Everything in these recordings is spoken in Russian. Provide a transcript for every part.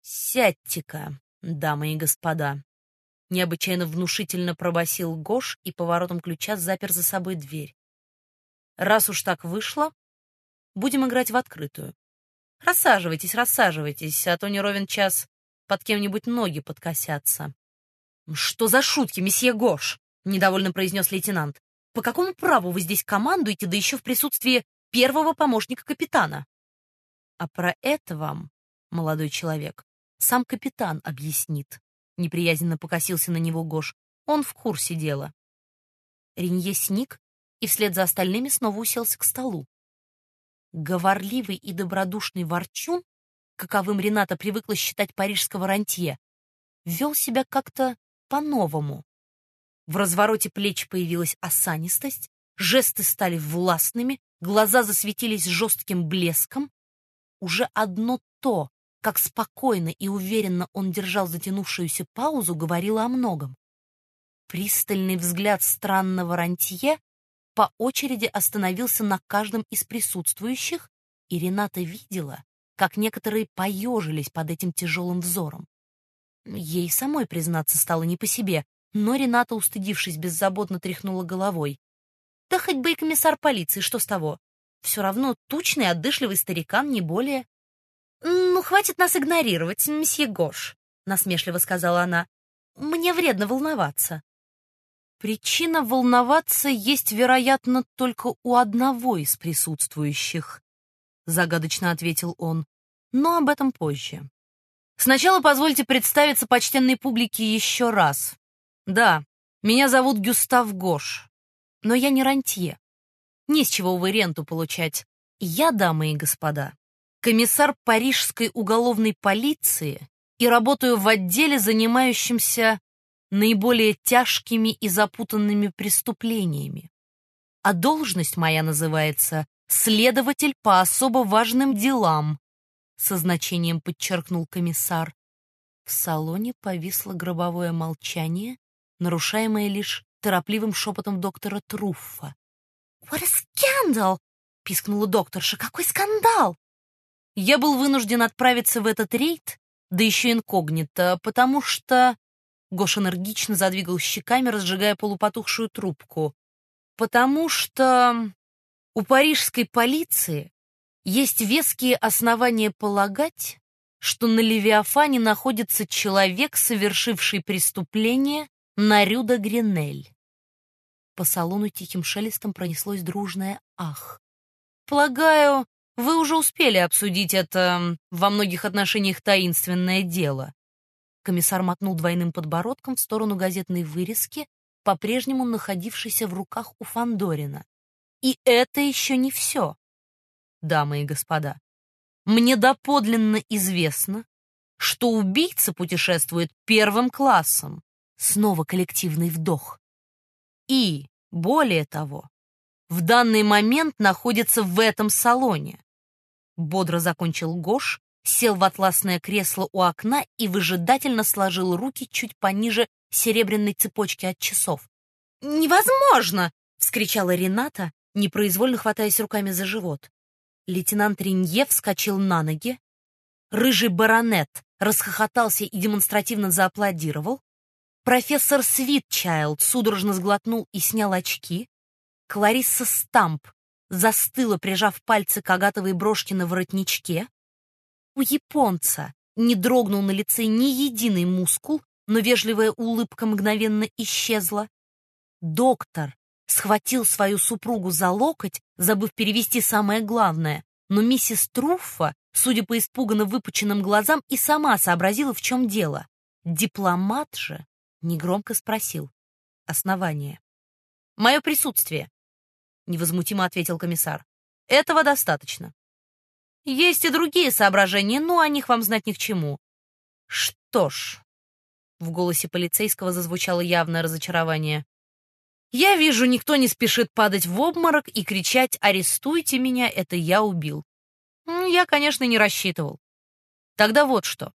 «Сядьте-ка, дамы и господа», — необычайно внушительно пробасил Гош и поворотом ключа запер за собой дверь. «Раз уж так вышло, будем играть в открытую. Рассаживайтесь, рассаживайтесь, а то не ровен час под кем-нибудь ноги подкосятся». «Что за шутки, месье Гош?» — недовольно произнес лейтенант. «По какому праву вы здесь командуете, да еще в присутствии первого помощника капитана?» «А про это вам, молодой человек, сам капитан объяснит», — неприязненно покосился на него Гош. «Он в курсе дела». Ренье сник и вслед за остальными снова уселся к столу. Говорливый и добродушный ворчун, каковым Рената привыкла считать парижского рантье, вел себя как-то по-новому. В развороте плеч появилась осанистость, жесты стали властными, глаза засветились жестким блеском. Уже одно то, как спокойно и уверенно он держал затянувшуюся паузу, говорило о многом. Пристальный взгляд странного рантье по очереди остановился на каждом из присутствующих, и Рената видела, как некоторые поежились под этим тяжелым взором. Ей самой, признаться, стало не по себе, но Рената, устыдившись, беззаботно тряхнула головой. Да хоть бы и комиссар полиции, что с того? Все равно тучный, отдышливый старикан, не более. «Ну, хватит нас игнорировать, месье Гош», — насмешливо сказала она. «Мне вредно волноваться». «Причина волноваться есть, вероятно, только у одного из присутствующих», — загадочно ответил он, — «но об этом позже. Сначала позвольте представиться почтенной публике еще раз. Да, меня зовут Гюстав Гош, но я не рантье. Не с чего вы ренту получать. Я, дамы и господа, комиссар парижской уголовной полиции и работаю в отделе, занимающемся наиболее тяжкими и запутанными преступлениями. А должность моя называется «следователь по особо важным делам», со значением подчеркнул комиссар. В салоне повисло гробовое молчание, нарушаемое лишь торопливым шепотом доктора Труффа. «What a scandal!» — пискнула докторша. «Какой скандал!» «Я был вынужден отправиться в этот рейд, да еще инкогнито, потому что...» Гош энергично задвигал щеками, разжигая полупотухшую трубку. «Потому что у парижской полиции есть веские основания полагать, что на Левиафане находится человек, совершивший преступление на Рю де Гренель». По салону тихим шелестом пронеслось дружное «ах». «Полагаю, вы уже успели обсудить это во многих отношениях таинственное дело». Комиссар мотнул двойным подбородком в сторону газетной вырезки, по-прежнему находившейся в руках у Фандорина. «И это еще не все. Дамы и господа, мне доподлинно известно, что убийца путешествует первым классом». Снова коллективный вдох. «И, более того, в данный момент находится в этом салоне». Бодро закончил Гош, сел в атласное кресло у окна и выжидательно сложил руки чуть пониже серебряной цепочки от часов. «Невозможно!» — вскричала Рената, непроизвольно хватаясь руками за живот. Лейтенант Ренье вскочил на ноги. Рыжий баронет расхохотался и демонстративно зааплодировал. Профессор Свитчайлд судорожно сглотнул и снял очки. Кларисса Стамп застыла, прижав пальцы к агатовой брошке на воротничке. У японца не дрогнул на лице ни единый мускул, но вежливая улыбка мгновенно исчезла. Доктор схватил свою супругу за локоть, забыв перевести самое главное, но миссис Труффа, судя по испуганно выпученным глазам, и сама сообразила, в чем дело. Дипломат же негромко спросил. «Основание». «Мое присутствие», — невозмутимо ответил комиссар. «Этого достаточно. Есть и другие соображения, но о них вам знать ни к чему». «Что ж», — в голосе полицейского зазвучало явное разочарование, «я вижу, никто не спешит падать в обморок и кричать «Арестуйте меня, это я убил». Я, конечно, не рассчитывал. Тогда вот что».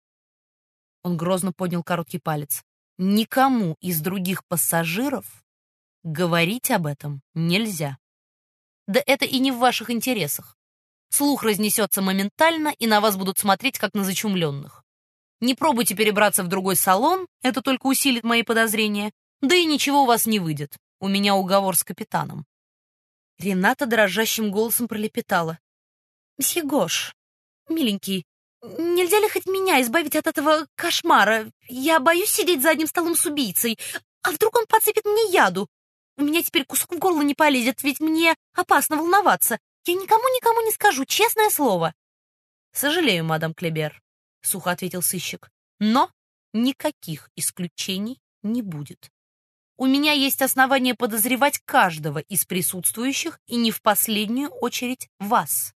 Он грозно поднял короткий палец. «Никому из других пассажиров говорить об этом нельзя. Да это и не в ваших интересах. Слух разнесется моментально, и на вас будут смотреть, как на зачумленных. Не пробуйте перебраться в другой салон, это только усилит мои подозрения. Да и ничего у вас не выйдет. У меня уговор с капитаном». Рената дрожащим голосом пролепетала: «Мсье Гош, миленький, нельзя ли хоть меня избавить от этого кошмара? Я боюсь сидеть за одним столом с убийцей. А вдруг он подсыпет мне яду? У меня теперь кусок в горло не полезет, ведь мне опасно волноваться. Я никому не скажу, честное слово». «Сожалею, мадам Клебер», — сухо ответил сыщик, «но никаких исключений не будет. У меня есть основания подозревать каждого из присутствующих и не в последнюю очередь вас».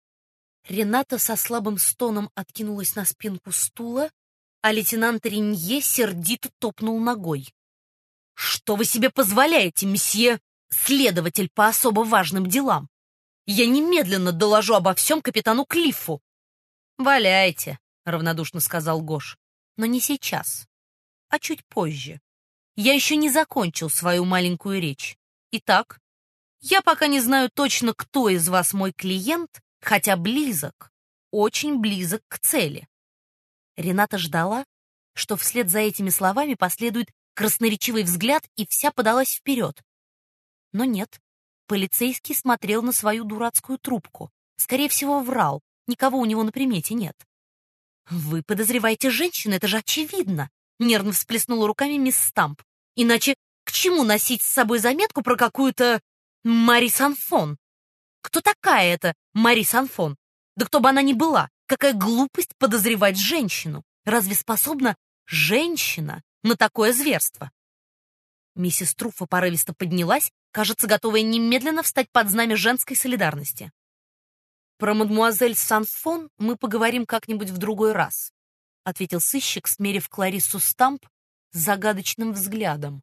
Рената со слабым стоном откинулась на спинку стула, а лейтенант Ренье сердито топнул ногой. «Что вы себе позволяете, месье следователь по особо важным делам? Я немедленно доложу обо всем капитану Клиффу». «Валяйте», — равнодушно сказал Гош, — «но не сейчас, а чуть позже. Я еще не закончил свою маленькую речь. Итак, я пока не знаю точно, кто из вас мой клиент, хотя близок, очень близок к цели». Рената ждала, что вслед за этими словами последует красноречивый взгляд, и вся подалась вперед. Но нет, полицейский смотрел на свою дурацкую трубку. Скорее всего, врал, никого у него на примете нет. «Вы подозреваете женщину, это же очевидно!» — нервно всплеснула руками мисс Стамп. «Иначе к чему носить с собой заметку про какую-то Мари Санфон? Кто такая эта Мари Санфон? Да кто бы она ни была, какая глупость подозревать женщину! Разве способна женщина на такое зверство?» Миссис Труффо порывисто поднялась, кажется, готовая немедленно встать под знамя женской солидарности. «Про мадмуазель Санфон мы поговорим как-нибудь в другой раз», ответил сыщик, смерив Клариссу Стамп загадочным взглядом.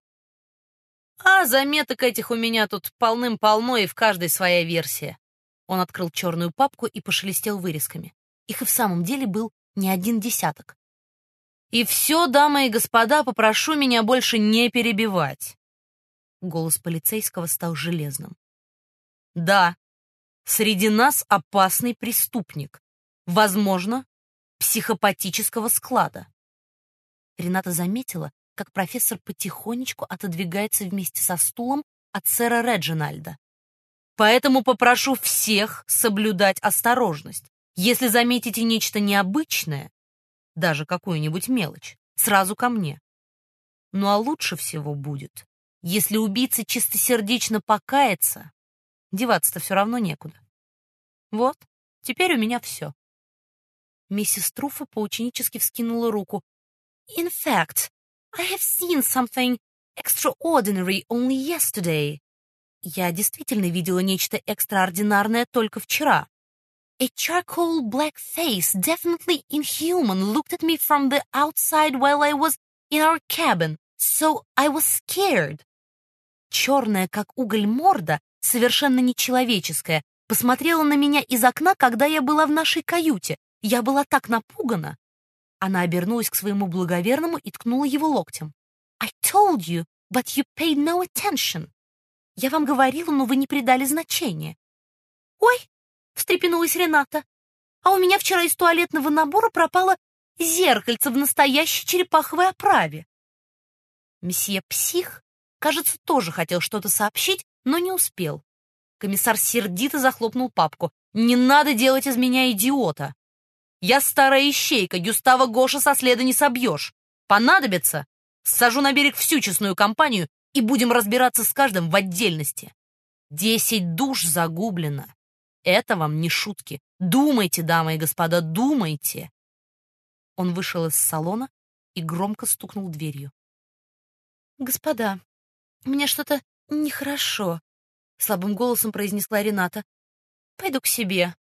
«А заметок этих у меня тут полным-полно, и в каждой своя версия». Он открыл черную папку и пошелестел вырезками. Их и в самом деле был не один десяток. «И все, дамы и господа, попрошу меня больше не перебивать». Голос полицейского стал железным. «Да, среди нас опасный преступник, возможно, психопатического склада». Рената заметила, как профессор потихонечку отодвигается вместе со стулом от сэра Реджинальда. «Поэтому попрошу всех соблюдать осторожность. Если заметите нечто необычное, даже какую-нибудь мелочь, сразу ко мне. Ну а лучше всего будет, если убийца чистосердечно покается, деваться-то все равно некуда. Вот, теперь у меня все». Миссис Труффо поученически вскинула руку. «In fact, I have seen something extraordinary only yesterday». Я действительно видела нечто экстраординарное только вчера. A charcoal black face, definitely inhuman, looked at me from the outside while I was in our cabin, so I was scared. Черная, как уголь морда, совершенно нечеловеческая, посмотрела на меня из окна, когда я была в нашей каюте. Я была так напугана. Она обернулась к своему благоверному и ткнула его локтем. I told you, but you paid no attention. Я вам говорила, но вы не придали значения. Ой, встрепенулась Рената. А у меня вчера из туалетного набора пропало зеркальце в настоящей черепаховой оправе. Месье Псих, кажется, тоже хотел что-то сообщить, но не успел. Комиссар сердито захлопнул папку. «Не надо делать из меня идиота! Я старая ищейка, Гюстава Гоша со следа не собьешь. Понадобится, сажу на берег всю честную компанию и будем разбираться с каждым в отдельности. 10 душ загублено. Это вам не шутки. Думайте, дамы и господа, думайте!» Он вышел из салона и громко стукнул дверью. «Господа, мне что-то нехорошо», — слабым голосом произнесла Рената. «Пойду к себе».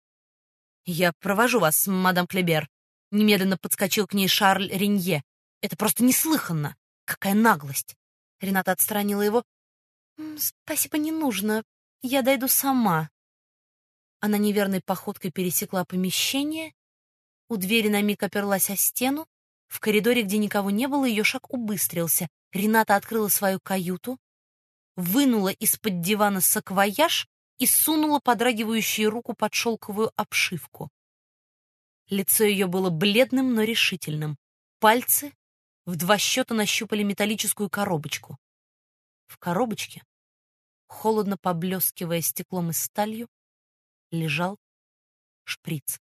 «Я провожу вас, мадам Клебер», — немедленно подскочил к ней Шарль Ренье. «Это просто неслыханно! Какая наглость!» Рената отстранила его. «Спасибо, не нужно. Я дойду сама». Она неверной походкой пересекла помещение. У двери на миг оперлась о стену. В коридоре, где никого не было, ее шаг убыстрился. Рената открыла свою каюту, вынула из-под дивана саквояж и сунула подрагивающую руку под шелковую обшивку. Лицо ее было бледным, но решительным. Пальцы в 2 счета нащупали металлическую коробочку. В коробочке, холодно поблескивая стеклом и сталью, лежал шприц.